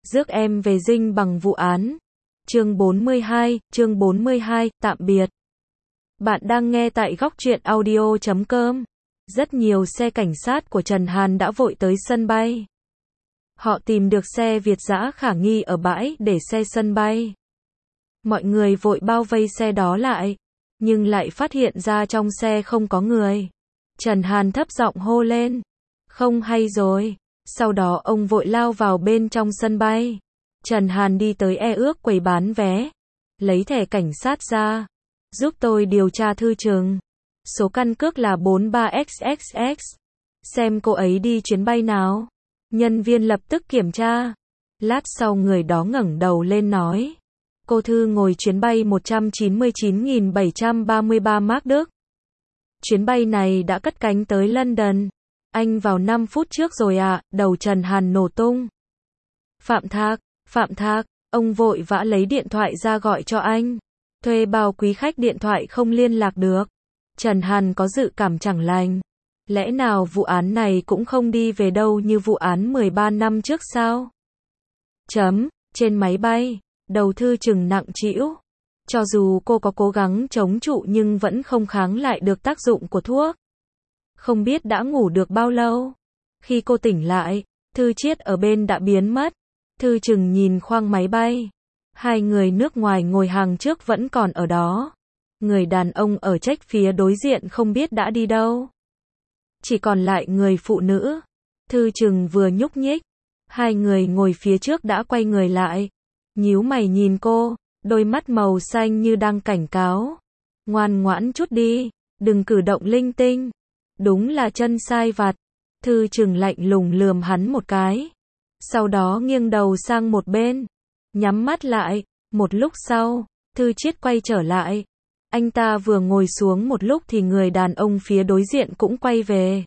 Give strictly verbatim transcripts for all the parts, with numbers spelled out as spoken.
Rước em về dinh bằng vụ án. Chương bốn mươi hai, chương bốn mươi hai, tạm biệt. Bạn đang nghe tại góc truyện audio chấm com. Rất nhiều xe cảnh sát của Trần Hàn đã vội tới sân bay. Họ tìm được xe Việt dã khả nghi ở bãi để xe sân bay. Mọi người vội bao vây xe đó lại, nhưng lại phát hiện ra trong xe không có người. Trần Hàn thấp giọng hô lên. Không hay rồi. Sau đó ông vội lao vào bên trong sân bay. Trần Hàn đi tới e ước quầy bán vé, lấy thẻ cảnh sát ra. Giúp tôi điều tra Thư Trừng. Số căn cước là bốn ba x x x. Xem cô ấy đi chuyến bay nào. Nhân viên lập tức kiểm tra. Lát sau người đó ngẩng đầu lên nói. Cô Thư ngồi chuyến bay một trăm chín mươi chín nghìn bảy trăm ba mươi ba Mác Đức. Chuyến bay này đã cất cánh tới London. Anh vào năm phút trước rồi ạ, à, đầu Trần Hàn nổ tung. Phạm Thạc, Phạm Thạc, ông vội vã lấy điện thoại ra gọi cho anh. Thuê bao quý khách điện thoại không liên lạc được. Trần Hàn có dự cảm chẳng lành. Lẽ nào vụ án này cũng không đi về đâu như vụ án mười ba năm trước sao? Chấm, trên máy bay, đầu Thư Trừng nặng trĩu. Cho dù cô có cố gắng chống trụ nhưng vẫn không kháng lại được tác dụng của thuốc. Không biết đã ngủ được bao lâu. Khi cô tỉnh lại, Thư Chiết ở bên đã biến mất. Thư Trừng nhìn khoang máy bay. Hai người nước ngoài ngồi hàng trước vẫn còn ở đó. Người đàn ông ở trách phía đối diện không biết đã đi đâu. Chỉ còn lại người phụ nữ. Thư Trừng vừa nhúc nhích. Hai người ngồi phía trước đã quay người lại. Nhíu mày nhìn cô, đôi mắt màu xanh như đang cảnh cáo. Ngoan ngoãn chút đi, đừng cử động linh tinh. Đúng là chân sai vặt. Thư Trừng lạnh lùng lườm hắn một cái. Sau đó nghiêng đầu sang một bên. Nhắm mắt lại. Một lúc sau, Thư Chiết quay trở lại. Anh ta vừa ngồi xuống một lúc thì người đàn ông phía đối diện cũng quay về.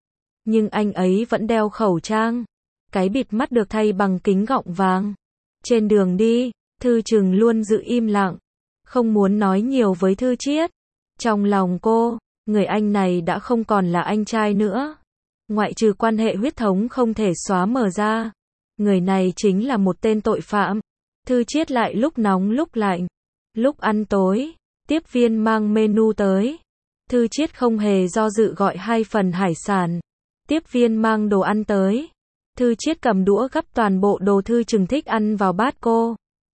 Nhưng anh ấy vẫn đeo khẩu trang. Cái bịt mắt được thay bằng kính gọng vàng. Trên đường đi, Thư Trừng luôn giữ im lặng. Không muốn nói nhiều với Thư Chiết. Trong lòng cô, người anh này đã không còn là anh trai nữa. Ngoại trừ quan hệ huyết thống không thể xóa mờ ra. Người này chính là một tên tội phạm. Thư Chiết lại lúc nóng lúc lạnh. Lúc ăn tối, tiếp viên mang menu tới. Thư Chiết không hề do dự gọi hai phần hải sản. Tiếp viên mang đồ ăn tới. Thư Chiết cầm đũa gắp toàn bộ đồ Thư Trừng thích ăn vào bát cô.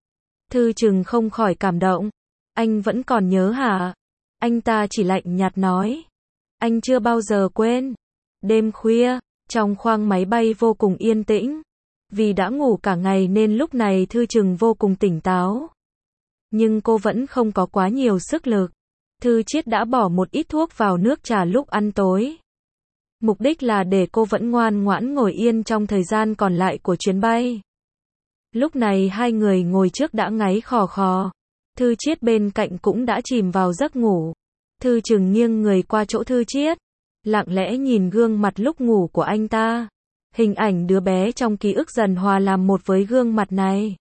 Thư Trừng không khỏi cảm động. Anh vẫn còn nhớ hả? Anh ta chỉ lạnh nhạt nói. Anh chưa bao giờ quên. Đêm khuya, trong khoang máy bay vô cùng yên tĩnh. Vì đã ngủ cả ngày nên lúc này Thư Trừng vô cùng tỉnh táo. Nhưng cô vẫn không có quá nhiều sức lực. Thư Chiết đã bỏ một ít thuốc vào nước trà lúc ăn tối. Mục đích là để cô vẫn ngoan ngoãn ngồi yên trong thời gian còn lại của chuyến bay. Lúc này hai người ngồi trước đã ngáy khò khò. Thư Chiết bên cạnh cũng đã chìm vào giấc ngủ. Thư Trừng nghiêng người qua chỗ Thư Chiết. Lặng lẽ nhìn gương mặt lúc ngủ của anh ta. Hình ảnh đứa bé trong ký ức dần hòa làm một với gương mặt này.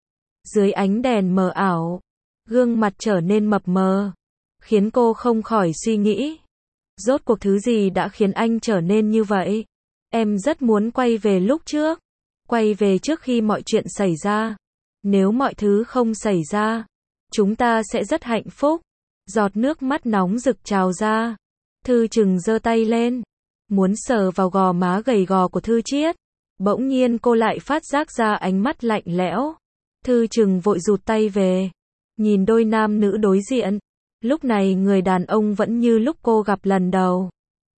Dưới ánh đèn mờ ảo, gương mặt trở nên mập mờ, khiến cô không khỏi suy nghĩ. Rốt cuộc thứ gì đã khiến anh trở nên như vậy? Em rất muốn quay về lúc trước. Quay về trước khi mọi chuyện xảy ra. Nếu mọi thứ không xảy ra, chúng ta sẽ rất hạnh phúc. Giọt nước mắt nóng rực trào ra. Thư Trừng giơ tay lên, muốn sờ vào gò má gầy gò của Thư Chiết. Bỗng nhiên cô lại phát giác ra ánh mắt lạnh lẽo. Thư Trừng vội rụt tay về. Nhìn đôi nam nữ đối diện. Lúc này người đàn ông vẫn như lúc cô gặp lần đầu.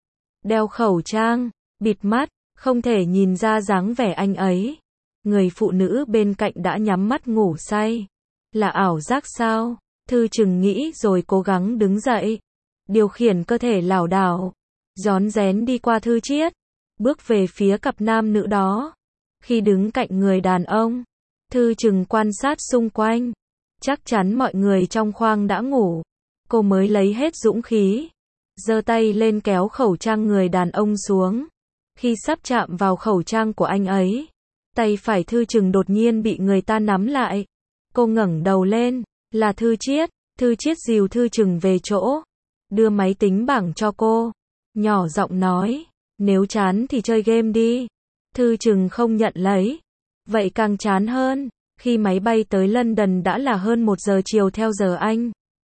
Đeo khẩu trang, bịt mắt, không thể nhìn ra dáng vẻ anh ấy. Người phụ nữ bên cạnh đã nhắm mắt ngủ say. Là ảo giác sao? Thư Trừng nghĩ rồi cố gắng đứng dậy. Điều khiển cơ thể lảo đảo. Rón rén đi qua Thư Chiết. Bước về phía cặp nam nữ đó. Khi đứng cạnh người đàn ông, Thư Trừng quan sát xung quanh. Chắc chắn mọi người trong khoang đã ngủ. Cô mới lấy hết dũng khí. Giơ tay lên kéo khẩu trang người đàn ông xuống. Khi sắp chạm vào khẩu trang của anh ấy, tay phải Thư Trừng đột nhiên bị người ta nắm lại. Cô ngẩng đầu lên. Là Thư Chiết. Thư Chiết dìu Thư Trừng về chỗ. Đưa máy tính bảng cho cô. Nhỏ giọng nói. Nếu chán thì chơi game đi. Thư Trừng không nhận lấy. Vậy càng chán hơn, khi máy bay tới London đã là hơn một giờ chiều theo giờ Anh.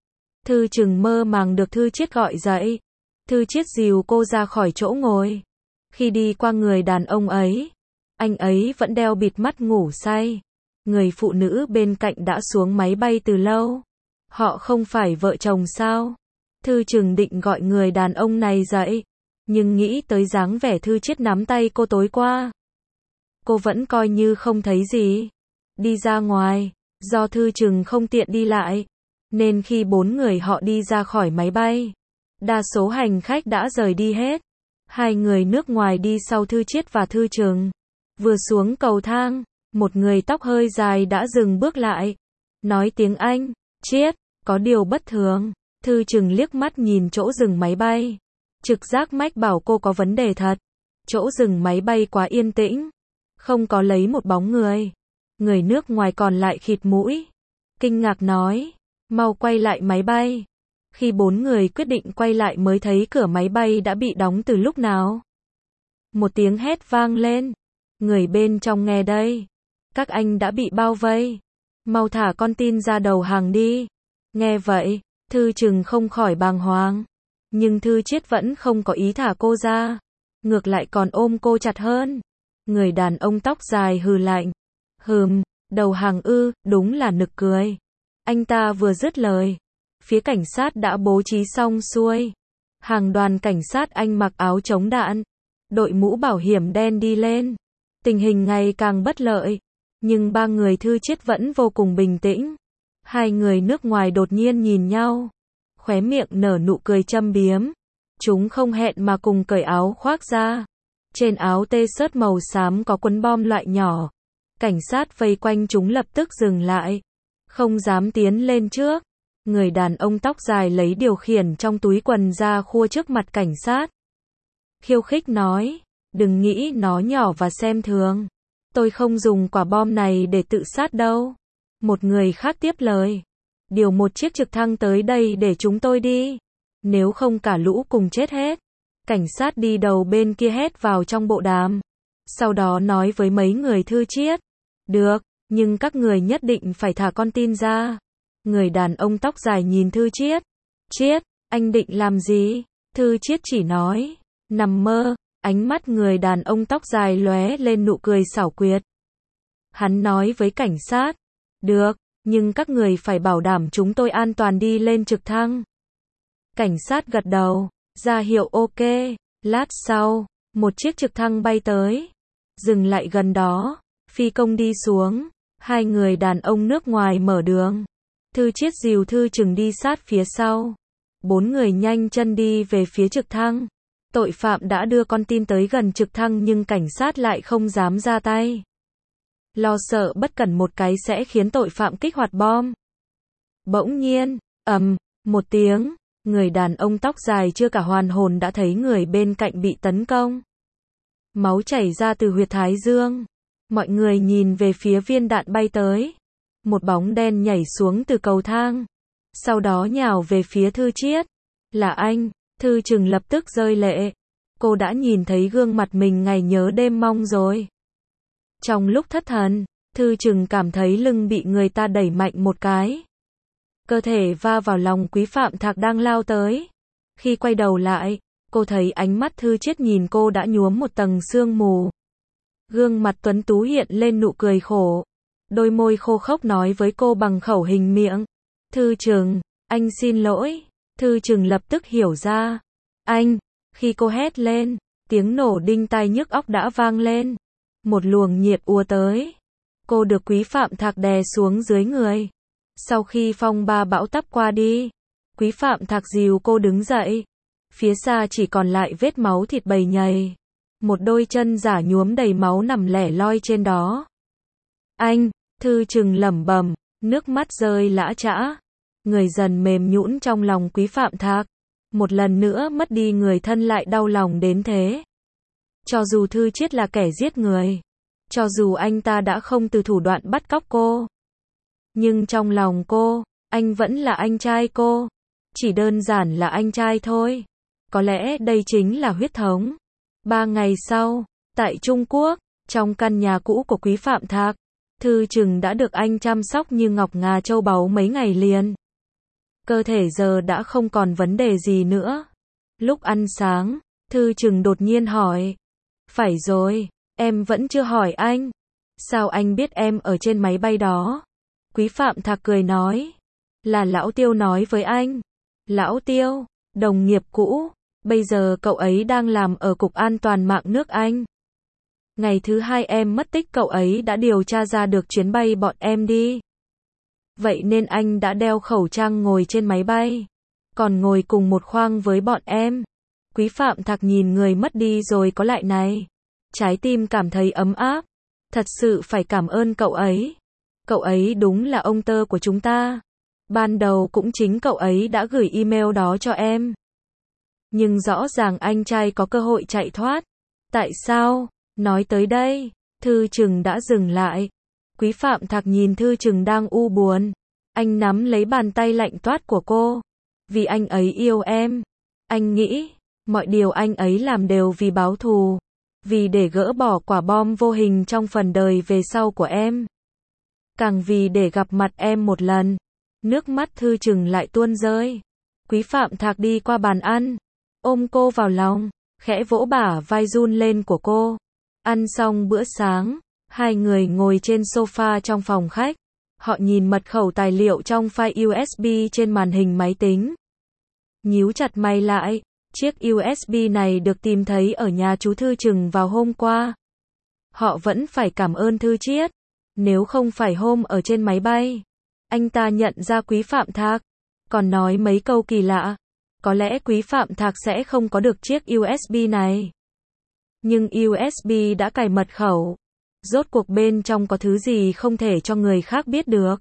Thư Trừng mơ màng được Thư Chiết gọi dậy. Thư Chiết dìu cô ra khỏi chỗ ngồi. Khi đi qua người đàn ông ấy, anh ấy vẫn đeo bịt mắt ngủ say. Người phụ nữ bên cạnh đã xuống máy bay từ lâu. Họ không phải vợ chồng sao? Thư Trừng định gọi người đàn ông này dậy, nhưng nghĩ tới dáng vẻ Thư Chiết nắm tay cô tối qua. Cô vẫn coi như không thấy gì. Đi ra ngoài, do Thư Trừng không tiện đi lại, nên khi bốn người họ đi ra khỏi máy bay, đa số hành khách đã rời đi hết. Hai người nước ngoài đi sau Thư Chiết và Thư Trừng. Vừa xuống cầu thang, một người tóc hơi dài đã dừng bước lại. Nói tiếng Anh, Chiết, có điều bất thường. Thư Trừng liếc mắt nhìn chỗ dừng máy bay. Trực giác mách bảo cô có vấn đề thật. Chỗ dừng máy bay quá yên tĩnh. Không có lấy một bóng người. Người nước ngoài còn lại khịt mũi. Kinh ngạc nói, mau quay lại máy bay. Khi bốn người quyết định quay lại mới thấy cửa máy bay đã bị đóng từ lúc nào. Một tiếng hét vang lên. Người bên trong nghe đây. Các anh đã bị bao vây. Mau thả con tin ra đầu hàng đi. Nghe vậy, Thư Trừng không khỏi bàng hoàng. Nhưng Thư Chiết vẫn không có ý thả cô ra. Ngược lại còn ôm cô chặt hơn. Người đàn ông tóc dài hừ lạnh. Hừm, đầu hàng ư, đúng là nực cười. Anh ta vừa dứt lời. Phía cảnh sát đã bố trí xong xuôi. Hàng đoàn cảnh sát Anh mặc áo chống đạn. Đội mũ bảo hiểm đen đi lên. Tình hình ngày càng bất lợi. Nhưng ba người Thư Chiết vẫn vô cùng bình tĩnh. Hai người nước ngoài đột nhiên nhìn nhau. Khóe miệng nở nụ cười châm biếm. Chúng không hẹn mà cùng cởi áo khoác ra. Trên áo t-shirt màu xám có quấn bom loại nhỏ. Cảnh sát vây quanh chúng lập tức dừng lại. Không dám tiến lên trước. Người đàn ông tóc dài lấy điều khiển trong túi quần ra khua trước mặt cảnh sát. Khiêu khích nói, đừng nghĩ nó nhỏ và xem thường. Tôi không dùng quả bom này để tự sát đâu. Một người khác tiếp lời. Điều một chiếc trực thăng tới đây để chúng tôi đi. Nếu không cả lũ cùng chết hết. Cảnh sát đi đầu bên kia hét vào trong bộ đàm. Sau đó nói với mấy người Thư Chiết. Được, nhưng các người nhất định phải thả con tin ra. Người đàn ông tóc dài nhìn Thư Chiết. Chiết, anh định làm gì? Thư Chiết chỉ nói. Nằm mơ. Ánh mắt người đàn ông tóc dài lóe lên nụ cười xảo quyệt. Hắn nói với cảnh sát. Được, nhưng các người phải bảo đảm chúng tôi an toàn đi lên trực thăng. Cảnh sát gật đầu, ra hiệu ok. Lát sau, một chiếc trực thăng bay tới. Dừng lại gần đó, phi công đi xuống. Hai người đàn ông nước ngoài mở đường. Thư Chiết dìu Thư Trừng đi sát phía sau. Bốn người nhanh chân đi về phía trực thăng. Tội phạm đã đưa con tin tới gần trực thăng nhưng cảnh sát lại không dám ra tay. Lo sợ bất cẩn một cái sẽ khiến tội phạm kích hoạt bom. Bỗng nhiên, ầm, một tiếng, người đàn ông tóc dài chưa cả hoàn hồn đã thấy người bên cạnh bị tấn công. Máu chảy ra từ huyệt thái dương. Mọi người nhìn về phía viên đạn bay tới. Một bóng đen nhảy xuống từ cầu thang. Sau đó nhào về phía Thư Chiết. Là anh. Thư Trừng lập tức rơi lệ. Cô đã nhìn thấy gương mặt mình ngày nhớ đêm mong rồi. Trong lúc thất thần, Thư Trừng cảm thấy lưng bị người ta đẩy mạnh một cái. Cơ thể va vào lòng Quý Phạm Thạc đang lao tới. Khi quay đầu lại, cô thấy ánh mắt Thư Chiết nhìn cô đã nhuốm một tầng sương mù. Gương mặt tuấn tú hiện lên nụ cười khổ. Đôi môi khô khốc nói với cô bằng khẩu hình miệng. Thư Trừng, anh xin lỗi. Thư Trừng lập tức hiểu ra. Anh, khi cô hét lên, tiếng nổ đinh tai nhức óc đã vang lên. Một luồng nhiệt ùa tới. Cô được Quý Phạm Thạc đè xuống dưới người. Sau khi phong ba bão táp qua đi, Quý Phạm Thạc dìu cô đứng dậy. Phía xa chỉ còn lại vết máu thịt bầy nhầy. Một đôi chân giả nhuốm đầy máu nằm lẻ loi trên đó. Anh, Thư Trừng lẩm bẩm, nước mắt rơi lã chã. Người dần mềm nhũn trong lòng Quý Phạm Thạc. Một lần nữa mất đi người thân lại đau lòng đến thế. Cho dù Thư Chiết là kẻ giết người, cho dù anh ta đã không từ thủ đoạn bắt cóc cô, nhưng trong lòng cô, anh vẫn là anh trai cô. Chỉ đơn giản là anh trai thôi. Có lẽ đây chính là huyết thống. Ba ngày sau, tại Trung Quốc, Trong căn nhà cũ của Quý Phạm Thạc, Thư Trừng đã được anh chăm sóc như ngọc ngà châu báu mấy ngày liền. Cơ thể giờ đã không còn vấn đề gì nữa. Lúc ăn sáng, Thư Trừng đột nhiên hỏi. Phải rồi, em vẫn chưa hỏi anh. Sao anh biết em ở trên máy bay đó? Quý Phạm Thạc cười nói. Là Lão Tiêu nói với anh. Lão Tiêu, đồng nghiệp cũ, bây giờ cậu ấy đang làm ở Cục An toàn mạng nước Anh. Ngày thứ hai em mất tích cậu ấy đã điều tra ra được chuyến bay bọn em đi. Vậy nên anh đã đeo khẩu trang ngồi trên máy bay, còn ngồi cùng một khoang với bọn em. Quý Phạm Thạc nhìn người mất đi rồi có lại này. Trái tim cảm thấy ấm áp. Thật sự phải cảm ơn cậu ấy. Cậu ấy đúng là ông tơ của chúng ta. Ban đầu cũng chính cậu ấy đã gửi email đó cho em. Nhưng rõ ràng anh trai có cơ hội chạy thoát. Tại sao? Nói tới đây, Thư Trừng đã dừng lại. Quý Phạm Thạc nhìn Thư Trừng đang u buồn. Anh nắm lấy bàn tay lạnh toát của cô. Vì anh ấy yêu em. Anh nghĩ, mọi điều anh ấy làm đều vì báo thù. Vì để gỡ bỏ quả bom vô hình trong phần đời về sau của em. Càng vì để gặp mặt em một lần. Nước mắt Thư Trừng lại tuôn rơi. Quý Phạm Thạc đi qua bàn ăn, ôm cô vào lòng, khẽ vỗ bả vai run lên của cô. Ăn xong bữa sáng, hai người ngồi trên sofa trong phòng khách. Họ nhìn mật khẩu tài liệu trong file u ét bê trên màn hình máy tính. Nhíu chặt mày lại, chiếc u ét bê này được tìm thấy ở nhà chú Thư Trừng vào hôm qua. Họ vẫn phải cảm ơn Thư Chiết. Nếu không phải hôm ở trên máy bay, anh ta nhận ra Quý Phạm Thạc, còn nói mấy câu kỳ lạ, có lẽ Quý Phạm Thạc sẽ không có được chiếc u ét bê này. Nhưng u ét bê đã cài mật khẩu. Rốt cuộc bên trong có thứ gì không thể cho người khác biết được.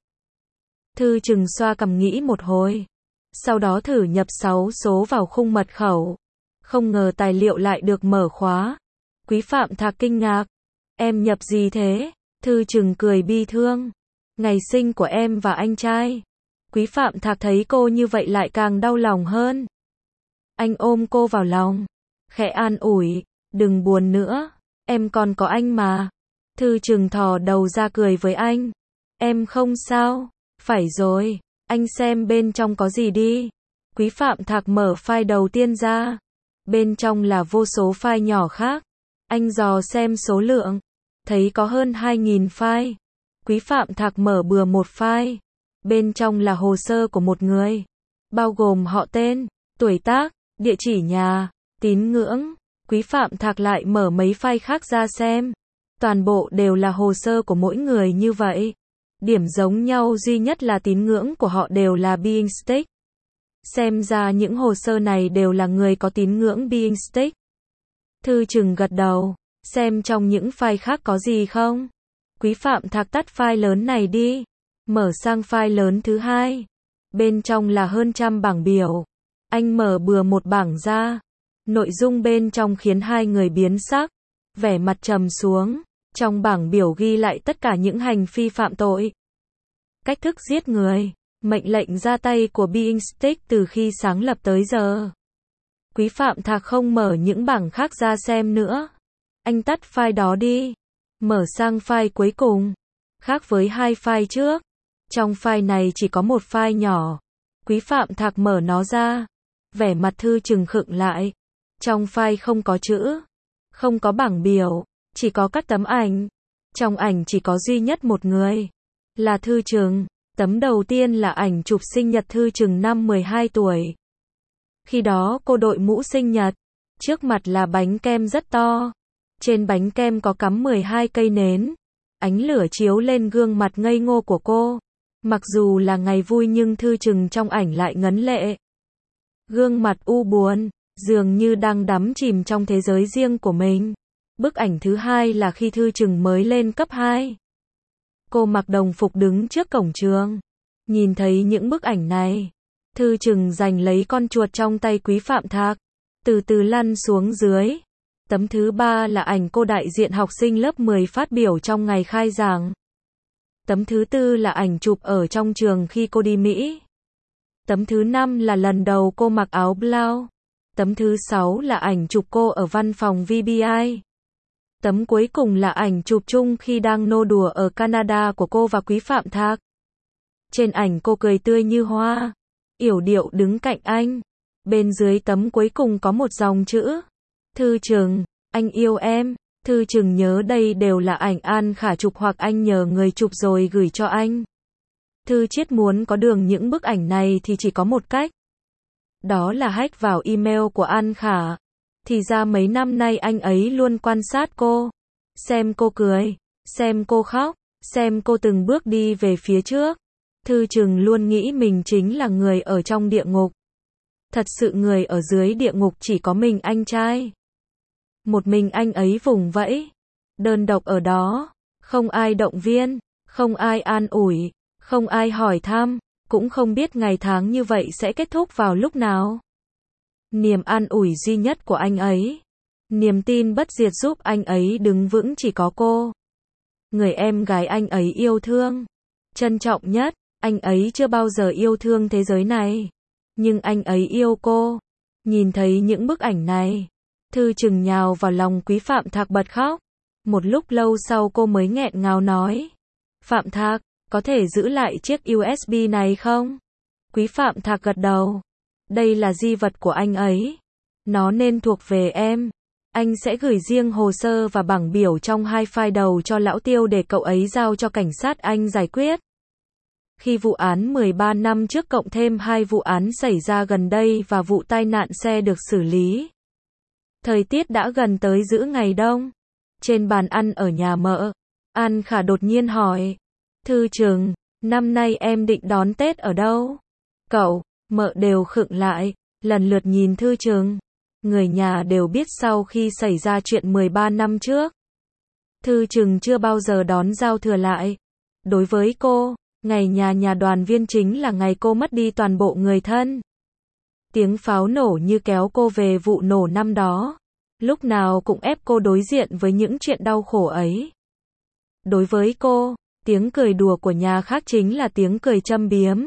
Thư Trừng xoa cằm nghĩ một hồi. Sau đó thử nhập sáu số vào khung mật khẩu. Không ngờ tài liệu lại được mở khóa. Quý Phạm Thạc kinh ngạc. Em nhập gì thế? Thư Trừng cười bi thương. Ngày sinh của em và anh trai. Quý Phạm Thạc thấy cô như vậy lại càng đau lòng hơn. Anh ôm cô vào lòng, khẽ an ủi. Đừng buồn nữa, em còn có anh mà. Thư Trừng thò đầu ra cười với anh. Em không sao. Phải rồi, anh xem bên trong có gì đi. Quý Phạm Thạc mở file đầu tiên ra. Bên trong là vô số file nhỏ khác. Anh dò xem số lượng, thấy có hơn hai nghìn file. Quý Phạm Thạc mở bừa một file. Bên trong là hồ sơ của một người, bao gồm họ tên, tuổi tác, địa chỉ nhà, tín ngưỡng. Quý Phạm Thạc lại mở mấy file khác ra xem. Toàn bộ đều là hồ sơ của mỗi người như vậy. Điểm giống nhau duy nhất là tín ngưỡng của họ đều là Being Stick. Xem ra những hồ sơ này đều là người có tín ngưỡng Being Stick. Thư Trừng gật đầu, xem trong những file khác có gì không. Quý Phạm Thạc tắt file lớn này đi. Mở sang file lớn thứ hai. Bên trong là hơn trăm bảng biểu. Anh mở bừa một bảng ra. Nội dung bên trong khiến hai người biến sắc, vẻ mặt trầm xuống. Trong bảng biểu ghi lại tất cả những hành vi phạm tội. Cách thức giết người, mệnh lệnh ra tay của Being Stick từ khi sáng lập tới giờ. Quý Phạm Thạc không mở những bảng khác ra xem nữa. Anh tắt file đó đi. Mở sang file cuối cùng. Khác với hai file trước. Trong file này chỉ có một file nhỏ. Quý Phạm Thạc mở nó ra. Vẻ mặt Thư Trừng khựng lại. Trong file không có chữ. Không có bảng biểu. Chỉ có các tấm ảnh. Trong ảnh chỉ có duy nhất một người. Là Thư Trừng. Tấm đầu tiên là ảnh chụp sinh nhật Thư Trừng năm mười hai tuổi. Khi đó cô đội mũ sinh nhật. Trước mặt là bánh kem rất to. Trên bánh kem có cắm mười hai cây nến. Ánh lửa chiếu lên gương mặt ngây ngô của cô. Mặc dù là ngày vui nhưng Thư Trừng trong ảnh lại ngấn lệ. Gương mặt u buồn, dường như đang đắm chìm trong thế giới riêng của mình. Bức ảnh thứ hai là khi Thư Trừng mới lên cấp hai. Cô mặc đồng phục đứng trước cổng trường. Nhìn thấy những bức ảnh này, Thư Trừng giành lấy con chuột trong tay Quý Phạm Thạc, từ từ lăn xuống dưới. Tấm thứ ba là ảnh cô đại diện học sinh lớp mười phát biểu trong ngày khai giảng. Tấm thứ tư là ảnh chụp ở trong trường khi cô đi Mỹ. Tấm thứ năm là lần đầu cô mặc áo blau. Tấm thứ sáu là ảnh chụp cô ở văn phòng vê bê i. Tấm cuối cùng là ảnh chụp chung khi đang nô đùa ở Canada của cô và Quý Phạm Thạc. Trên ảnh cô cười tươi như hoa, yểu điệu đứng cạnh anh. Bên dưới tấm cuối cùng có một dòng chữ: Thư Trừng, anh yêu em. Thư Trừng nhớ đây đều là ảnh An Khả chụp hoặc anh nhờ người chụp rồi gửi cho anh. Thư Chiết muốn có được những bức ảnh này thì chỉ có một cách. Đó là hack vào email của An Khả. Thì ra mấy năm nay anh ấy luôn quan sát cô. Xem cô cười, xem cô khóc, xem cô từng bước đi về phía trước. Thư Trừng luôn nghĩ mình chính là người ở trong địa ngục. Thật sự người ở dưới địa ngục chỉ có mình anh trai. Một mình anh ấy vùng vẫy, đơn độc ở đó, không ai động viên, không ai an ủi, không ai hỏi thăm, cũng không biết ngày tháng như vậy sẽ kết thúc vào lúc nào. Niềm an ủi duy nhất của anh ấy, niềm tin bất diệt giúp anh ấy đứng vững chỉ có cô. Người em gái anh ấy yêu thương, trân trọng nhất, anh ấy chưa bao giờ yêu thương thế giới này. Nhưng anh ấy yêu cô. Nhìn thấy những bức ảnh này, Thư Trừng nhào vào lòng Quý Phạm Thạc bật khóc. Một lúc lâu sau cô mới nghẹn ngào nói: Phạm Thạc, có thể giữ lại chiếc u ét bê này không? Quý Phạm Thạc gật đầu. Đây là di vật của anh ấy. Nó nên thuộc về em. Anh sẽ gửi riêng hồ sơ và bảng biểu trong hai file đầu cho lão Tiêu để cậu ấy giao cho cảnh sát Anh giải quyết. Khi vụ án mười ba năm trước cộng thêm hai vụ án xảy ra gần đây và vụ tai nạn xe được xử lý. Thời tiết đã gần tới giữa ngày đông. Trên bàn ăn ở nhà mợ, An Khả đột nhiên hỏi: Thư Trừng, năm nay em định đón Tết ở đâu? Cậu, mợ đều khựng lại, lần lượt nhìn Thư Trừng. Người nhà đều biết sau khi xảy ra chuyện mười ba năm trước, Thư Trừng chưa bao giờ đón giao thừa lại. Đối với cô, ngày nhà nhà đoàn viên chính là ngày cô mất đi toàn bộ người thân. Tiếng pháo nổ như kéo cô về vụ nổ năm đó. Lúc nào cũng ép cô đối diện với những chuyện đau khổ ấy. Đối với cô, tiếng cười đùa của nhà khác chính là tiếng cười châm biếm.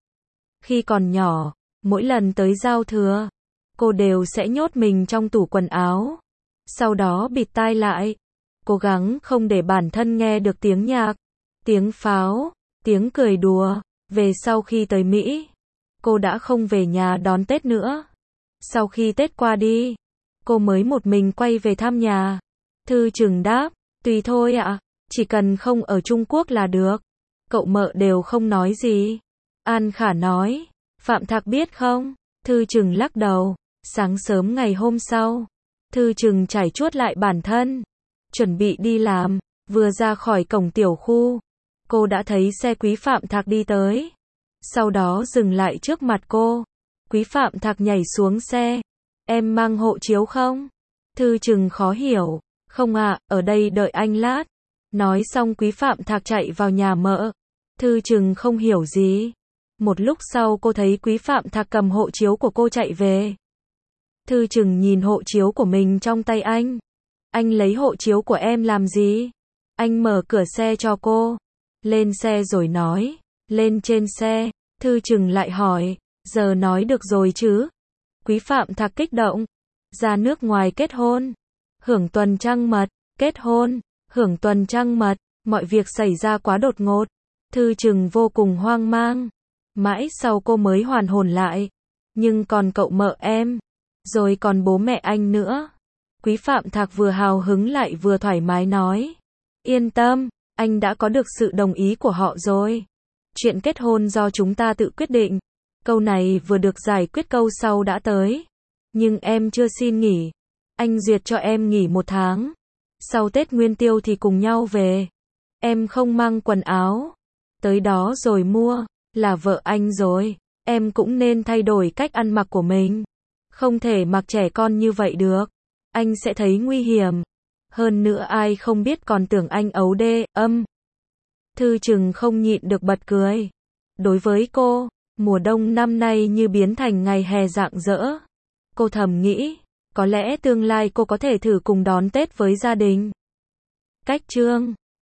Khi còn nhỏ, mỗi lần tới giao thừa, cô đều sẽ nhốt mình trong tủ quần áo. Sau đó bịt tai lại, cố gắng không để bản thân nghe được tiếng nhạc, tiếng pháo, tiếng cười đùa. Về sau khi tới Mỹ, cô đã không về nhà đón Tết nữa. Sau khi Tết qua đi, cô mới một mình quay về thăm nhà. Thư Trừng đáp: Tùy thôi ạ, chỉ cần không ở Trung Quốc là được. Cậu mợ đều không nói gì. An Khả nói: Phạm Thạc biết không? Thư Trừng lắc đầu. Sáng sớm ngày hôm sau, Thư Trừng trải chuốt lại bản thân, chuẩn bị đi làm. Vừa ra khỏi cổng tiểu khu, cô đã thấy xe Quý Phạm Thạc đi tới. Sau đó dừng lại trước mặt cô. Quý Phạm Thạc nhảy xuống xe. Em mang hộ chiếu không? Thư Trừng khó hiểu. Không ạ, à, ở đây đợi anh lát. Nói xong Quý Phạm Thạc chạy vào nhà mợ. Thư Trừng không hiểu gì. Một lúc sau cô thấy Quý Phạm Thạc cầm hộ chiếu của cô chạy về. Thư Trừng nhìn hộ chiếu của mình trong tay anh. Anh lấy hộ chiếu của em làm gì? Anh mở cửa xe cho cô. Lên xe rồi nói. Lên trên xe. Thư Trừng lại hỏi. Giờ nói được rồi chứ? Quý Phạm Thạc kích động. Ra nước ngoài kết hôn. Hưởng tuần trăng mật. Kết hôn. Hưởng tuần trăng mật. Mọi việc xảy ra quá đột ngột. Thư Trừng vô cùng hoang mang. Mãi sau cô mới hoàn hồn lại. Nhưng còn cậu mợ em. Rồi còn bố mẹ anh nữa. Quý Phạm Thạc vừa hào hứng lại vừa thoải mái nói. Yên tâm, anh đã có được sự đồng ý của họ rồi. Chuyện kết hôn do chúng ta tự quyết định. Câu này vừa được giải quyết câu sau đã tới. Nhưng em chưa xin nghỉ. Anh duyệt cho em nghỉ một tháng. Sau Tết Nguyên Tiêu thì cùng nhau về. Em không mang quần áo. Tới đó rồi mua. Là vợ anh rồi. Em cũng nên thay đổi cách ăn mặc của mình. Không thể mặc trẻ con như vậy được. Anh sẽ thấy nguy hiểm. Hơn nữa ai không biết còn tưởng anh ấu đê, âm. Thư Trừng không nhịn được bật cười. Đối với cô, mùa đông năm nay như biến thành ngày hè rạng rỡ. Cô thầm nghĩ, có lẽ tương lai cô có thể thử cùng đón Tết với gia đình. Cách chương